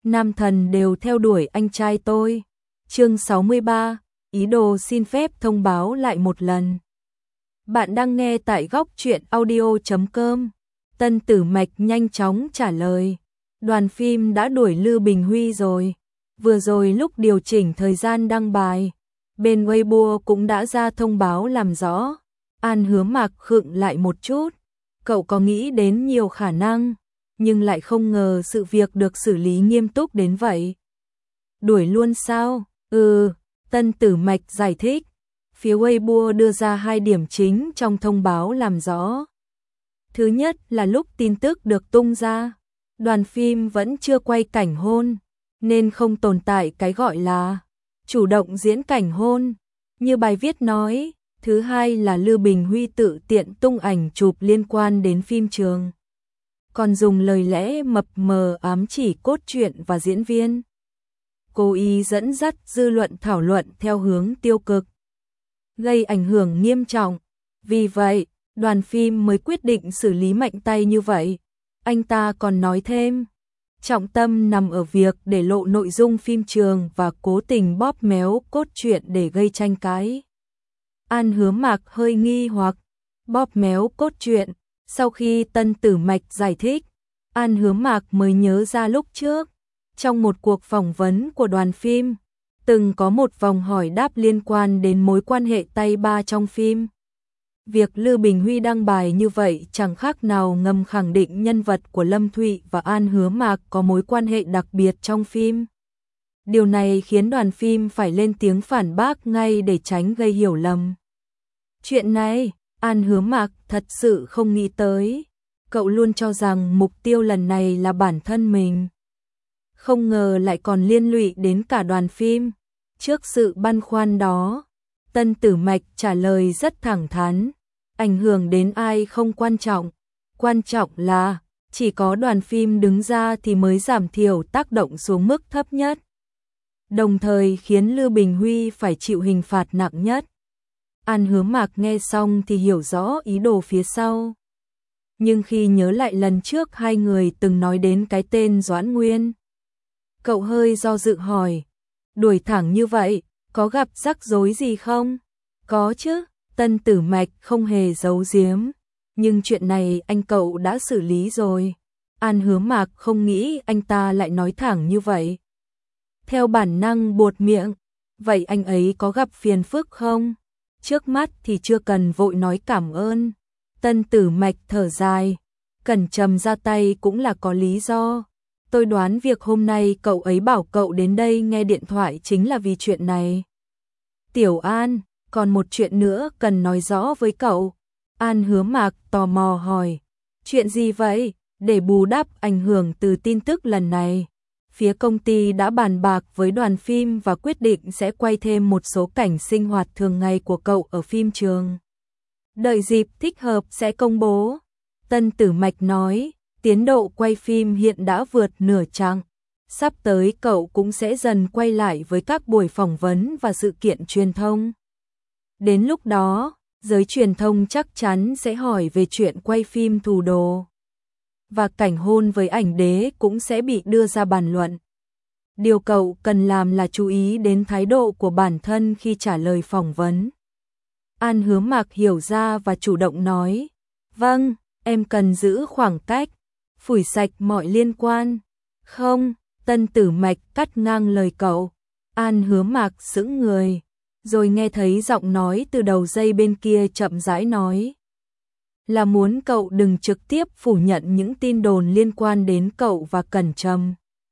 nam thần đều theo đuổi anh trai tôi. Chương 63, ý đồ xin phép thông báo lại một lần. Bạn đang nghe tại góc truyện audio.com. Tân Tử Mạch nhanh chóng trả lời. Đoàn phim đã đuổi Lư Bình Huy rồi. Vừa rồi lúc điều chỉnh thời gian đăng bài, bên Weibo cũng đã ra thông báo làm rõ. An Hứa Mạc khựng lại một chút. Cậu có nghĩ đến nhiều khả năng, nhưng lại không ngờ sự việc được xử lý nghiêm túc đến vậy. Đuổi luôn sao? Tân Tử Mạch giải thích. Phía Weibo đưa ra 2 điểm chính trong thông báo làm rõ. Thứ nhất là lúc tin tức được tung ra, đoàn phim vẫn chưa quay cảnh hôn, nên không tồn tại cái gọi là chủ động diễn cảnh hôn, như bài viết nói. Thứ hai là Lư Bình Huy tự tiện tung ảnh chụp liên quan đến phim trường, còn dùng lời lẽ mập mờ ám chỉ cốt truyện và diễn viên, cố ý dẫn dắt dư luận thảo luận theo hướng tiêu cực, gây ảnh hưởng nghiêm trọng. Vì vậy, đoàn phim mới quyết định xử lý mạnh tay như vậy. Anh ta còn nói thêm, trọng tâm nằm ở việc để lộ nội dung phim trường và cố tình bóp méo cốt truyện để gây tranh cãi. An Hứa Mạc hơi nghi hoặc, bóp méo cốt truyện. Sau khi Tân Tử Mạch giải thích, An Hứa Mạc mới nhớ ra lúc trước, trong một cuộc phỏng vấn của đoàn phim, từng có một vòng hỏi đáp liên quan đến mối quan hệ tay ba trong phim. Việc Lư Bình Huy đăng bài như vậy chẳng khác nào ngầm khẳng định nhân vật của Lâm Thụy và An Hứa Mạc có mối quan hệ đặc biệt trong phim. Điều này khiến đoàn phim phải lên tiếng phản bác ngay để tránh gây hiểu lầm. Chuyện này, An Hứa Mạc thật sự không nghĩ tới. Cậu luôn cho rằng mục tiêu lần này là bản thân mình. Không ngờ lại còn liên lụy đến cả đoàn phim. Trước sự băn khoăn đó, Tân Tử Mạch trả lời rất thẳng thắn. Ảnh hưởng đến ai không quan trọng. Quan trọng là, chỉ có đoàn phim đứng ra thì mới giảm thiểu tác động xuống mức thấp nhất, đồng thời khiến Lư Bình Huy phải chịu hình phạt nặng nhất. An Hứa Mạc nghe xong thì hiểu rõ ý đồ phía sau. Nhưng khi nhớ lại lần trước 2 người từng nói đến cái tên Doãn Nguyên, cậu hơi do dự hỏi, đuổi thẳng như vậy, có gặp rắc rối gì không? Có chứ, Tân Tử Mạch không hề giấu giếm, nhưng chuyện này anh cậu đã xử lý rồi. An Hứa Mạc không nghĩ anh ta lại nói thẳng như vậy. Theo bản năng buột miệng, vậy anh ấy có gặp phiền phức không? Trước mắt thì chưa cần vội nói cảm ơn. Tân Tử Mạch thở dài, Cẩn Trầm ra tay cũng là có lý do. Tôi đoán việc hôm nay cậu ấy bảo cậu đến đây nghe điện thoại chính là vì chuyện này. Tiểu An, còn một chuyện nữa cần nói rõ với cậu. An Hứa Mạc tò mò hỏi, chuyện gì vậy? Để bù đắp ảnh hưởng từ tin tức lần này, phía công ty đã bàn bạc với đoàn phim và quyết định sẽ quay thêm một số cảnh sinh hoạt thường ngày của cậu ở phim trường. Đợi dịp thích hợp sẽ công bố. Tân Tử Mạch nói, tiến độ quay phim hiện đã vượt nửa chặng. Sắp tới cậu cũng sẽ dần quay lại với các buổi phỏng vấn và sự kiện truyền thông. Đến lúc đó, giới truyền thông chắc chắn sẽ hỏi về chuyện quay phim Thủ Đồ. Và cảnh hôn với ảnh đế cũng sẽ bị đưa ra bàn luận. Điều cậu cần làm là chú ý đến thái độ của bản thân khi trả lời phỏng vấn. An Hứa Mạc hiểu ra và chủ động nói, vâng, em cần giữ khoảng cách, phủi sạch mọi liên quan. Không, Tân Tử Mạch cắt ngang lời cậu. An Hứa Mạc sững người, rồi nghe thấy giọng nói từ đầu dây bên kia chậm rãi nói, là muốn cậu đừng trực tiếp phủ nhận những tin đồn liên quan đến cậu và Cẩn Trầm.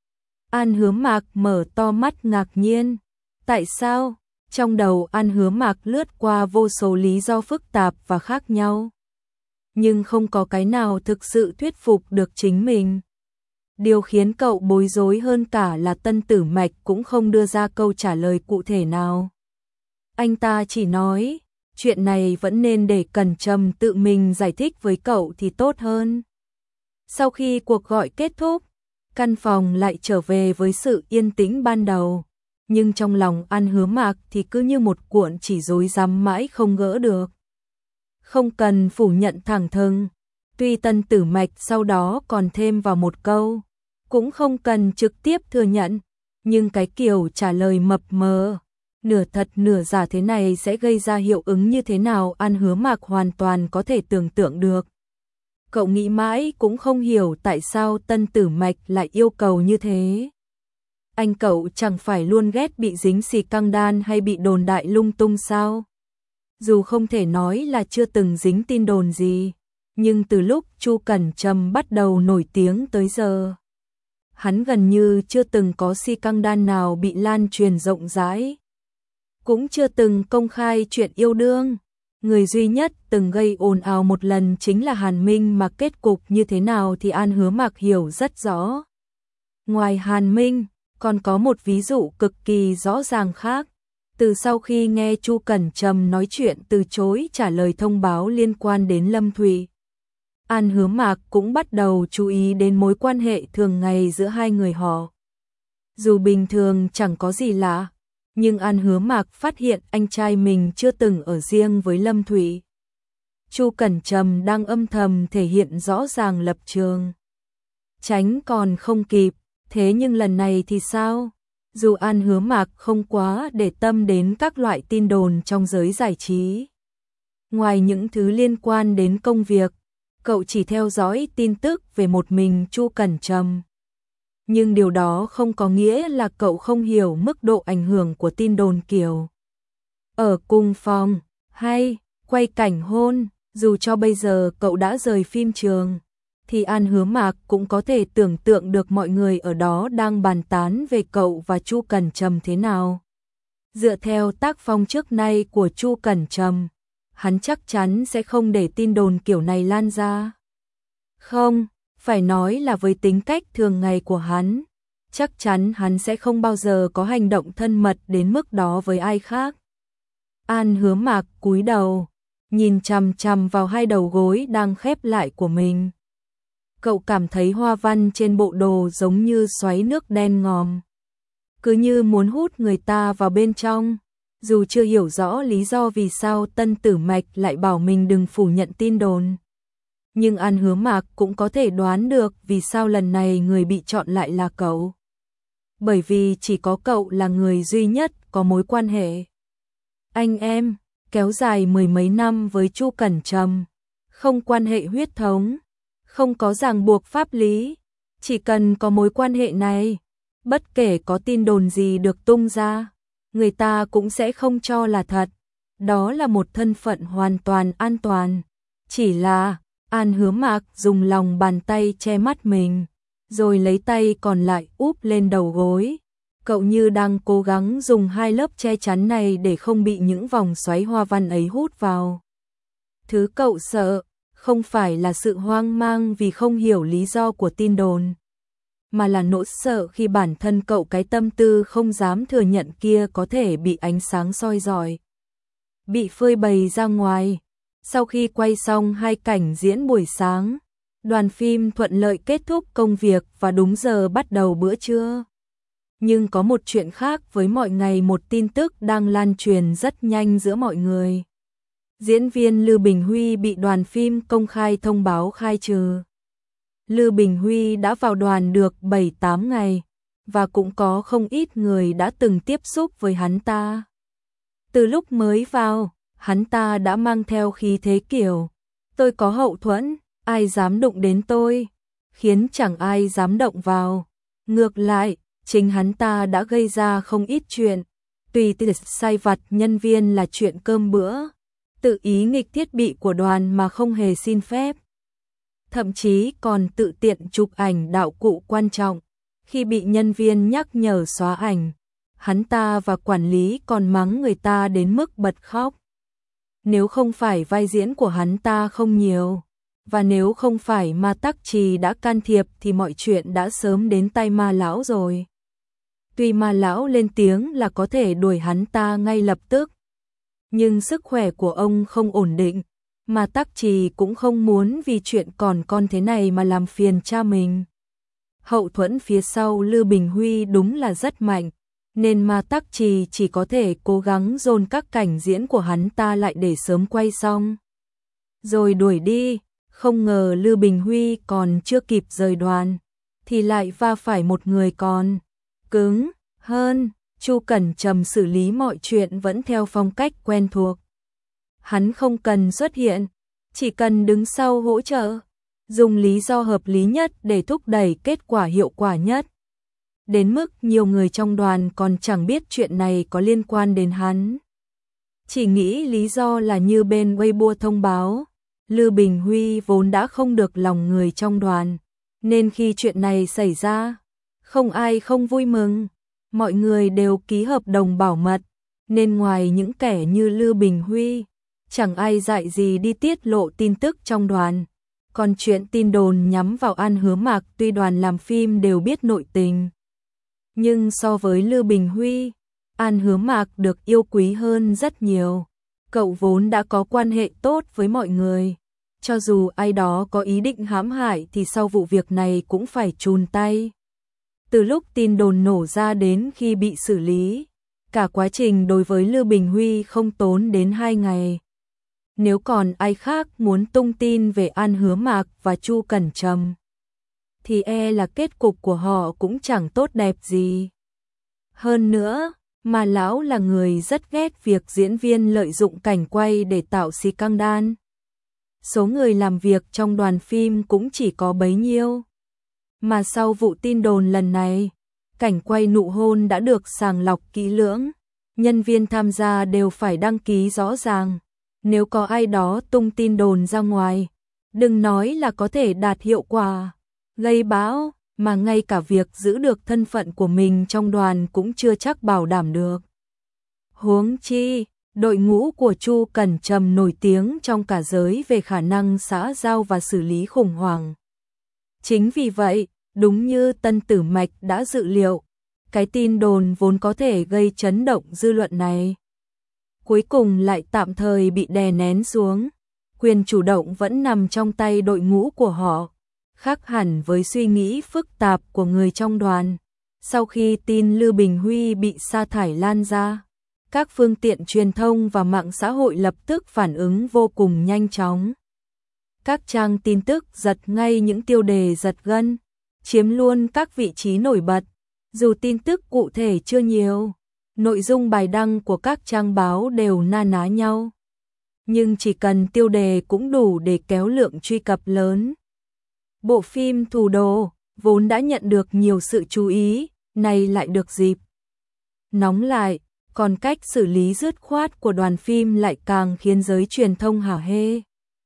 An Hứa Mạc mở to mắt ngạc nhiên. Tại sao? Trong đầu An Hứa Mạc lướt qua vô số lý do phức tạp và khác nhau, nhưng không có cái nào thực sự thuyết phục được chính mình. Điều khiến cậu bối rối hơn cả là Tân Tử Mạch cũng không đưa ra câu trả lời cụ thể nào. Anh ta chỉ nói, chuyện này vẫn nên để Cẩn Trầm tự mình giải thích với cậu thì tốt hơn. Sau khi cuộc gọi kết thúc, căn phòng lại trở về với sự yên tĩnh ban đầu, nhưng trong lòng An Hứa Mạc thì cứ như một cuộn chỉ rối rắm mãi không gỡ được. Không cần phủ nhận thẳng thừng, tuy Tân Tử Mạch sau đó còn thêm vào một câu, cũng không cần trực tiếp thừa nhận, nhưng cái kiểu trả lời mập mờ, nửa thật nửa giả thế này sẽ gây ra hiệu ứng như thế nào An Hứa Mạc hoàn toàn có thể tưởng tượng được. Cậu nghĩ mãi cũng không hiểu tại sao Tân Tử Mạch lại yêu cầu như thế. Anh cậu chẳng phải luôn ghét bị dính xì căng đan hay bị đồn đại lung tung sao? Dù không thể nói là chưa từng dính tin đồn gì, nhưng từ lúc Chu Cẩn Trầm bắt đầu nổi tiếng tới giờ, hắn gần như chưa từng có xi căng đan nào bị lan truyền rộng rãi, cũng chưa từng công khai chuyện yêu đương. Người duy nhất từng gây ồn ào một lần chính là Hàn Minh, mà kết cục như thế nào thì An Hứa Mạc hiểu rất rõ. Ngoài Hàn Minh, còn có một ví dụ cực kỳ rõ ràng khác. Từ sau khi nghe Chu Cẩn Trầm nói chuyện từ chối trả lời thông báo liên quan đến Lâm Thụy, An Hứa Mạc cũng bắt đầu chú ý đến mối quan hệ thường ngày giữa hai người họ. Dù bình thường chẳng có gì lạ, nhưng An Hứa Mạc phát hiện anh trai mình chưa từng ở riêng với Lâm Thụy. Chu Cẩn Trầm đang âm thầm thể hiện rõ ràng lập trường. Tránh còn không kịp, thế nhưng lần này thì sao? Dù An Hứa Mạc không quá để tâm đến các loại tin đồn trong giới giải trí, ngoài những thứ liên quan đến công việc, cậu chỉ theo dõi tin tức về một mình Chu Cẩn Trầm. Nhưng điều đó không có nghĩa là cậu không hiểu mức độ ảnh hưởng của tin đồn kiểu ở cùng phòng hay quay cảnh hôn. Dù cho bây giờ cậu đã rời phim trường, thì An Hứa Mạc cũng có thể tưởng tượng được mọi người ở đó đang bàn tán về cậu và Chu Cẩn Trầm thế nào. Dựa theo tác phong trước nay của Chu Cẩn Trầm, hắn chắc chắn sẽ không để tin đồn kiểu này lan ra. Không, phải nói là với tính cách thường ngày của hắn, chắc chắn hắn sẽ không bao giờ có hành động thân mật đến mức đó với ai khác. An Hứa Mạc cúi đầu, nhìn chằm chằm vào hai đầu gối đang khép lại của mình. Cậu cảm thấy hoa văn trên bộ đồ giống như xoáy nước đen ngòm, cứ như muốn hút người ta vào bên trong. Dù chưa hiểu rõ lý do vì sao Tân Tử Mạch lại bảo mình đừng phủ nhận tin đồn, nhưng An Hứa Mạc cũng có thể đoán được vì sao lần này người bị chọn lại là cậu. Bởi vì chỉ có cậu là người duy nhất có mối quan hệ anh em kéo dài mười mấy năm với Chu Cẩn Trầm, không quan hệ huyết thống, không có ràng buộc pháp lý. Chỉ cần có mối quan hệ này, bất kể có tin đồn gì được tung ra, người ta cũng sẽ không cho là thật. Đó là một thân phận hoàn toàn an toàn. Chỉ là An Hứa Mạc dùng lòng bàn tay che mắt mình, rồi lấy tay còn lại úp lên đầu gối. Cậu như đang cố gắng dùng hai lớp che chắn này để không bị những vòng xoáy hoa văn ấy hút vào. Thứ cậu sợ không phải là sự hoang mang vì không hiểu lý do của tin đồn, mà là nỗi sợ khi bản thân cậu, cái tâm tư không dám thừa nhận kia, có thể bị ánh sáng soi rọi, bị phơi bày ra ngoài. Sau khi quay xong hai cảnh diễn buổi sáng, đoàn phim thuận lợi kết thúc công việc và đúng giờ bắt đầu bữa trưa. Nhưng có một chuyện khác với mọi ngày, một tin tức đang lan truyền rất nhanh giữa mọi người. Diễn viên Lư Bình Huy bị đoàn phim công khai thông báo khai trừ. Lư Bình Huy đã vào đoàn được 7-8 ngày, và cũng có không ít người đã từng tiếp xúc với hắn ta. Từ lúc mới vào, hắn ta đã mang theo khí thế kiểu tôi có hậu thuẫn, ai dám đụng đến tôi, khiến chẳng ai dám động vào. Ngược lại, chính hắn ta đã gây ra không ít chuyện, tùy tiện sai vặt nhân viên là chuyện cơm bữa, tự ý nghịch thiết bị của đoàn mà không hề xin phép. Thậm chí còn tự tiện chụp ảnh đạo cụ quan trọng, khi bị nhân viên nhắc nhở xóa ảnh, hắn ta và quản lý còn mắng người ta đến mức bật khóc. Nếu không phải vai diễn của hắn ta không nhiều, và nếu không phải Ma Tắc Trì đã can thiệp thì mọi chuyện đã sớm đến tay Ma lão rồi. Tuy Ma lão lên tiếng là có thể đuổi hắn ta ngay lập tức, nhưng sức khỏe của ông không ổn định. Ma Tắc Trì cũng không muốn vì chuyện còn con thế này mà làm phiền cha mình. Hậu thuẫn phía sau Lư Bình Huy đúng là rất mạnh, nên Ma Tắc Trì chỉ có thể cố gắng dồn các cảnh diễn của hắn ta lại để sớm quay xong, rồi đuổi đi. Không ngờ Lư Bình Huy còn chưa kịp rời đoàn, thì lại va phải một người còn cứng hơn. Chu Cẩn Trầm xử lý mọi chuyện vẫn theo phong cách quen thuộc. Hắn không cần xuất hiện, chỉ cần đứng sau hỗ trợ, dùng lý do hợp lý nhất để thúc đẩy kết quả hiệu quả nhất. Đến mức nhiều người trong đoàn còn chẳng biết chuyện này có liên quan đến hắn. Chỉ nghĩ lý do là như bên Weibo thông báo, Lư Bình Huy vốn đã không được lòng người trong đoàn, nên khi chuyện này xảy ra, không ai không vui mừng. Mọi người đều ký hợp đồng bảo mật, nên ngoài những kẻ như Lư Bình Huy, chẳng ai dại gì đi tiết lộ tin tức trong đoàn. Còn chuyện tin đồn nhắm vào An Hứa Mạc tuy đoàn làm phim đều biết nội tình. Nhưng so với Lư Bình Huy, An Hứa Mạc được yêu quý hơn rất nhiều. Cậu vốn đã có quan hệ tốt với mọi người. Cho dù ai đó có ý định hãm hại thì sau vụ việc này cũng phải chùn tay. Từ lúc tin đồn nổ ra đến khi bị xử lý, cả quá trình đối với Lư Bình Huy không tốn đến 2 ngày. Nếu còn ai khác muốn tung tin về An Hứa Mạc và Chu Cẩn Trầm, thì là kết cục của họ cũng chẳng tốt đẹp gì. Hơn nữa, mà lão là người rất ghét việc diễn viên lợi dụng cảnh quay để tạo scandal. Số người làm việc trong đoàn phim cũng chỉ có bấy nhiêu. Mà sau vụ tin đồn lần này, cảnh quay nụ hôn đã được sàng lọc kỹ lưỡng, nhân viên tham gia đều phải đăng ký rõ ràng. Nếu có ai đó tung tin đồn ra ngoài, đừng nói là có thể đạt hiệu quả gây bão, mà ngay cả việc giữ được thân phận của mình trong đoàn cũng chưa chắc bảo đảm được. Huống chi, đội ngũ của Chu Cẩn Trầm nổi tiếng trong cả giới về khả năng xã giao và xử lý khủng hoảng. Chính vì vậy, đúng như Tân Tử Mạch đã dự liệu, cái tin đồn vốn có thể gây chấn động dư luận này, cuối cùng lại tạm thời bị đè nén xuống. Quyền chủ động vẫn nằm trong tay đội ngũ của họ, khác hẳn với suy nghĩ phức tạp của người trong đoàn. Sau khi tin Lư Bình Huy bị sa thải lan ra, các phương tiện truyền thông và mạng xã hội lập tức phản ứng vô cùng nhanh chóng. Các trang tin tức giật ngay những tiêu đề giật gân, chiếm luôn các vị trí nổi bật. Dù tin tức cụ thể chưa nhiều, nội dung bài đăng của các trang báo đều na ná nhau, nhưng chỉ cần tiêu đề cũng đủ để kéo lượng truy cập lớn. Bộ phim Thủ Đồ vốn đã nhận được nhiều sự chú ý, nay lại được dịp nóng lại, còn cách xử lý dứt khoát của đoàn phim lại càng khiến giới truyền thông hả hê.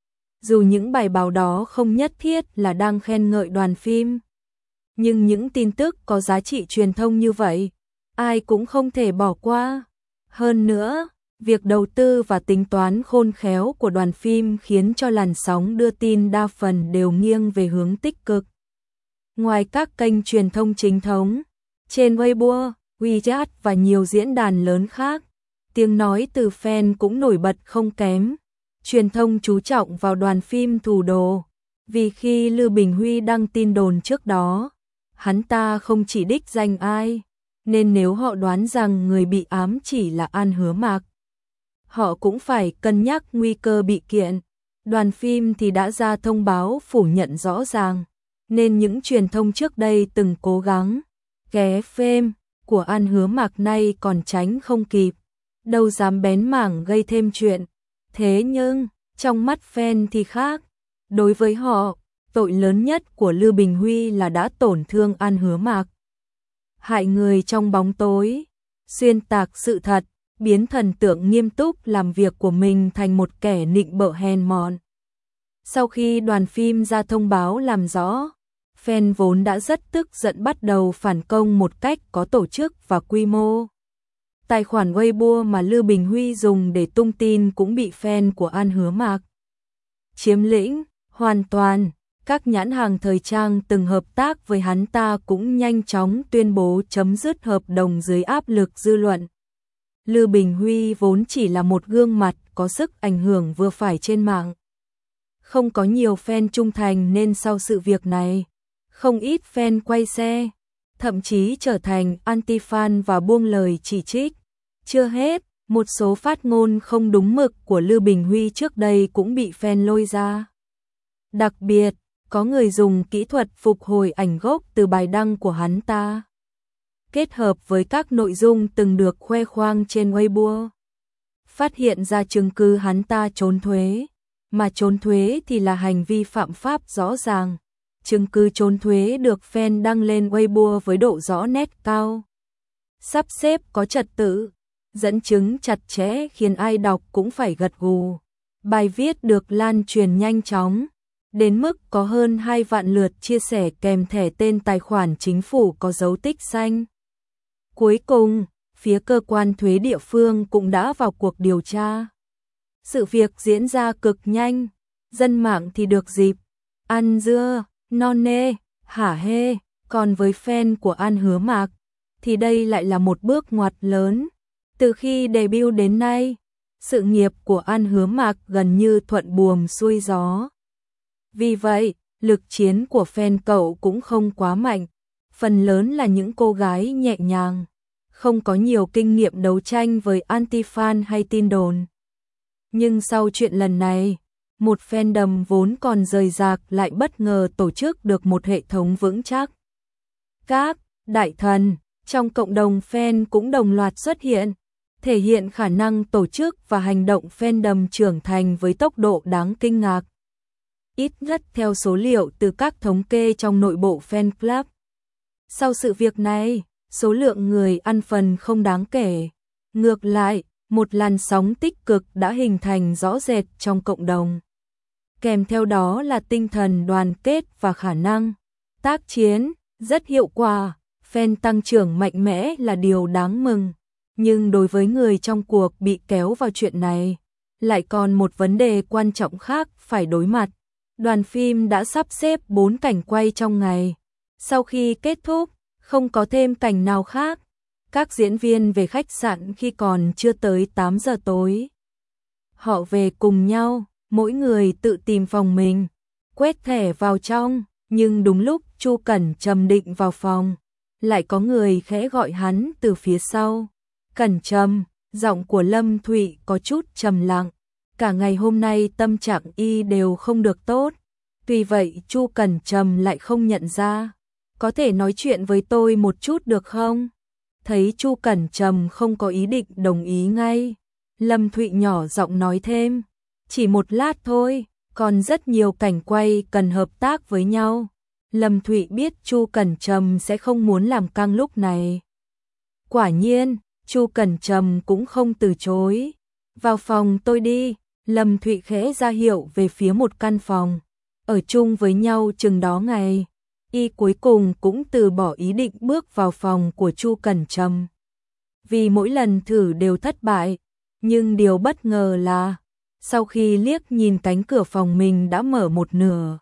Dù những bài báo đó không nhất thiết là đang khen ngợi đoàn phim, nhưng những tin tức có giá trị truyền thông như vậy, ai cũng không thể bỏ qua. Hơn nữa, việc đầu tư và tính toán khôn khéo của đoàn phim khiến cho làn sóng đưa tin đa phần đều nghiêng về hướng tích cực. Ngoài các kênh truyền thông chính thống, trên Weibo, WeChat và nhiều diễn đàn lớn khác, tiếng nói từ fan cũng nổi bật không kém. Truyền thông chú trọng vào đoàn phim Thủ Đồ, vì khi Lư Bình Huy đăng tin đồn trước đó, hắn ta không chỉ đích danh ai, nên nếu họ đoán rằng người bị ám chỉ là An Hứa Mạc, họ cũng phải cân nhắc nguy cơ bị kiện. Đoàn phim thì đã ra thông báo phủ nhận rõ ràng, nên những truyền thông trước đây từng cố gắng ghé phim của An Hứa Mạc nay còn tránh không kịp, đâu dám bén mảng gây thêm chuyện. Thế nhưng, trong mắt fan thì khác. Đối với họ, tội lớn nhất của Lư Bình Huy là đã tổn thương An Hứa Mạc, hại người trong bóng tối, xuyên tạc sự thật, biến thần tượng nghiêm túc làm việc của mình thành một kẻ nịnh bợ hèn mọn. Sau khi đoàn phim ra thông báo làm rõ, fan vốn đã rất tức giận bắt đầu phản công một cách có tổ chức và quy mô. Tài khoản Weibo mà Lư Bình Huy dùng để tung tin cũng bị fan của An Hứa Mạc chiếm lĩnh hoàn toàn. Các nhãn hàng thời trang từng hợp tác với hắn ta cũng nhanh chóng tuyên bố chấm dứt hợp đồng dưới áp lực dư luận. Lư Bình Huy vốn chỉ là một gương mặt có sức ảnh hưởng vừa phải trên mạng, không có nhiều fan trung thành, nên sau sự việc này, không ít fan quay xe, thậm chí trở thành anti-fan và buông lời chỉ trích. Chưa hết, một số phát ngôn không đúng mực của Lư Bình Huy trước đây cũng bị fan lôi ra. Đặc biệt, có người dùng kỹ thuật phục hồi ảnh gốc từ bài đăng của hắn ta, kết hợp với các nội dung từng được khoe khoang trên Weibo, phát hiện ra chứng cứ hắn ta trốn thuế, mà trốn thuế thì là hành vi phạm pháp rõ ràng. Chứng cứ trốn thuế được fan đăng lên Weibo với độ rõ nét cao, sắp xếp có trật tự, dẫn chứng chặt chẽ khiến ai đọc cũng phải gật gù. Bài viết được lan truyền nhanh chóng, đến mức có hơn 2 vạn lượt chia sẻ kèm thẻ tên tài khoản chính phủ có dấu tích xanh. Cuối cùng, phía cơ quan thuế địa phương cũng đã vào cuộc điều tra. Sự việc diễn ra cực nhanh, dân mạng thì được dịp ăn dưa, non nê, hả hê, còn với fan của An Hứa Mạc thì đây lại là một bước ngoặt lớn. Từ khi debut đến nay, sự nghiệp của An Hứa Mạc gần như thuận buồm xuôi gió. Vì vậy, lực chiến của fan cậu cũng không quá mạnh, phần lớn là những cô gái nhẹ nhàng, không có nhiều kinh nghiệm đấu tranh với anti-fan hay tin đồn. Nhưng sau chuyện lần này, một fandom vốn còn rời rạc lại bất ngờ tổ chức được một hệ thống vững chắc. Các đại thần trong cộng đồng fan cũng đồng loạt xuất hiện, thể hiện khả năng tổ chức và hành động fandom trưởng thành với tốc độ đáng kinh ngạc. Ít nhất theo số liệu từ các thống kê trong nội bộ fan club. Sau sự việc này, số lượng người ăn phần không đáng kể. Ngược lại, một làn sóng tích cực đã hình thành rõ rệt trong cộng đồng. Kèm theo đó là tinh thần đoàn kết và khả năng tác chiến rất hiệu quả, fan tăng trưởng mạnh mẽ là điều đáng mừng. Nhưng đối với người trong cuộc bị kéo vào chuyện này, lại còn một vấn đề quan trọng khác phải đối mặt. Đoàn phim đã sắp xếp 4 cảnh quay trong ngày. Sau khi kết thúc, không có thêm cảnh nào khác. Các diễn viên về khách sạn khi còn chưa tới 8 giờ tối. Họ về cùng nhau, mỗi người tự tìm phòng mình, quét thẻ vào trong, nhưng đúng lúc Chu Cẩn Trầm định vào phòng, lại có người khẽ gọi hắn từ phía sau. Cẩn Trầm, giọng của Lâm Thụy có chút trầm lặng, cả ngày hôm nay tâm trạng y đều không được tốt. Tuy vậy Chu Cẩn Trầm lại không nhận ra. Có thể nói chuyện với tôi một chút được không? Thấy Chu Cẩn Trầm không có ý định đồng ý ngay, Lâm Thụy nhỏ giọng nói thêm, chỉ một lát thôi, còn rất nhiều cảnh quay cần hợp tác với nhau. Lâm Thụy biết Chu Cẩn Trầm sẽ không muốn làm căng lúc này. Quả nhiên, Chu Cẩn Trầm cũng không từ chối. Vào phòng tôi đi, Lâm Thụy khẽ ra hiệu về phía một căn phòng. Ở chung với nhau chừng đó ngày, y cuối cùng cũng từ bỏ ý định bước vào phòng của Chu Cẩn Trầm. Vì mỗi lần thử đều thất bại, nhưng điều bất ngờ là, sau khi liếc nhìn cánh cửa phòng mình đã mở một nửa,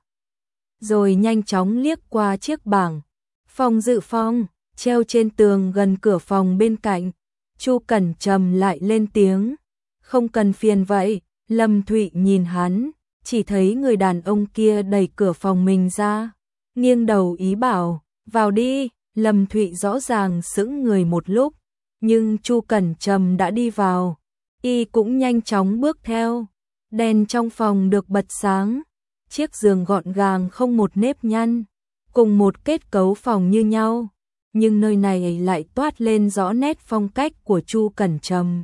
rồi nhanh chóng liếc qua chiếc bảng phòng dự phòng treo trên tường gần cửa phòng bên cạnh, Chu Cẩn Trầm lại lên tiếng, không cần phiền vậy. Lâm Thụy nhìn hắn, chỉ thấy người đàn ông kia đẩy cửa phòng mình ra, nghiêng đầu ý bảo, vào đi. Lâm Thụy rõ ràng sững người một lúc, nhưng Chu Cẩn Trầm đã đi vào, y cũng nhanh chóng bước theo. Đèn trong phòng được bật sáng, chiếc giường gọn gàng không một nếp nhăn, cùng một kết cấu phòng như nhau, nhưng nơi này lại toát lên rõ nét phong cách của Chu Cẩn Trầm.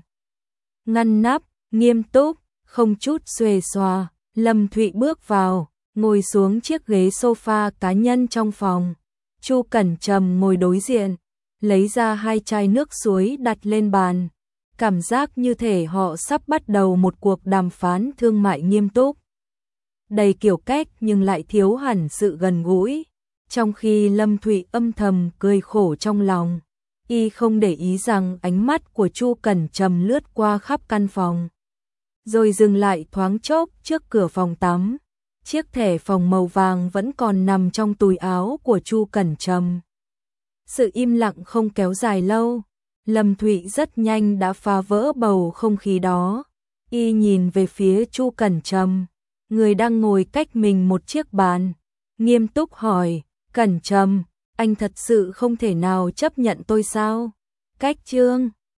Ngăn nắp, nghiêm túc, không chút xuề xòa. Lâm Thụy bước vào, ngồi xuống chiếc ghế sofa cá nhân trong phòng. Chu Cẩn Trầm ngồi đối diện, lấy ra 2 chai nước suối đặt lên bàn. Cảm giác như thể họ sắp bắt đầu một cuộc đàm phán thương mại nghiêm túc. Đầy kiểu cách nhưng lại thiếu hẳn sự gần gũi. Trong khi Lâm Thụy âm thầm cười khổ trong lòng, y không để ý rằng ánh mắt của Chu Cẩn Trầm lướt qua khắp căn phòng, rồi dừng lại thoáng chốc trước cửa phòng tắm. Chiếc thẻ phòng màu vàng vẫn còn nằm trong túi áo của Chu Cẩn Trầm. Sự im lặng không kéo dài lâu, Lâm Thụy rất nhanh đã phá vỡ bầu không khí đó. Y nhìn về phía Chu Cẩn Trầm, người đang ngồi cách mình một chiếc bàn, nghiêm túc hỏi, Cẩn Trầm, anh thật sự không thể nào chấp nhận tôi sao? Cách Trương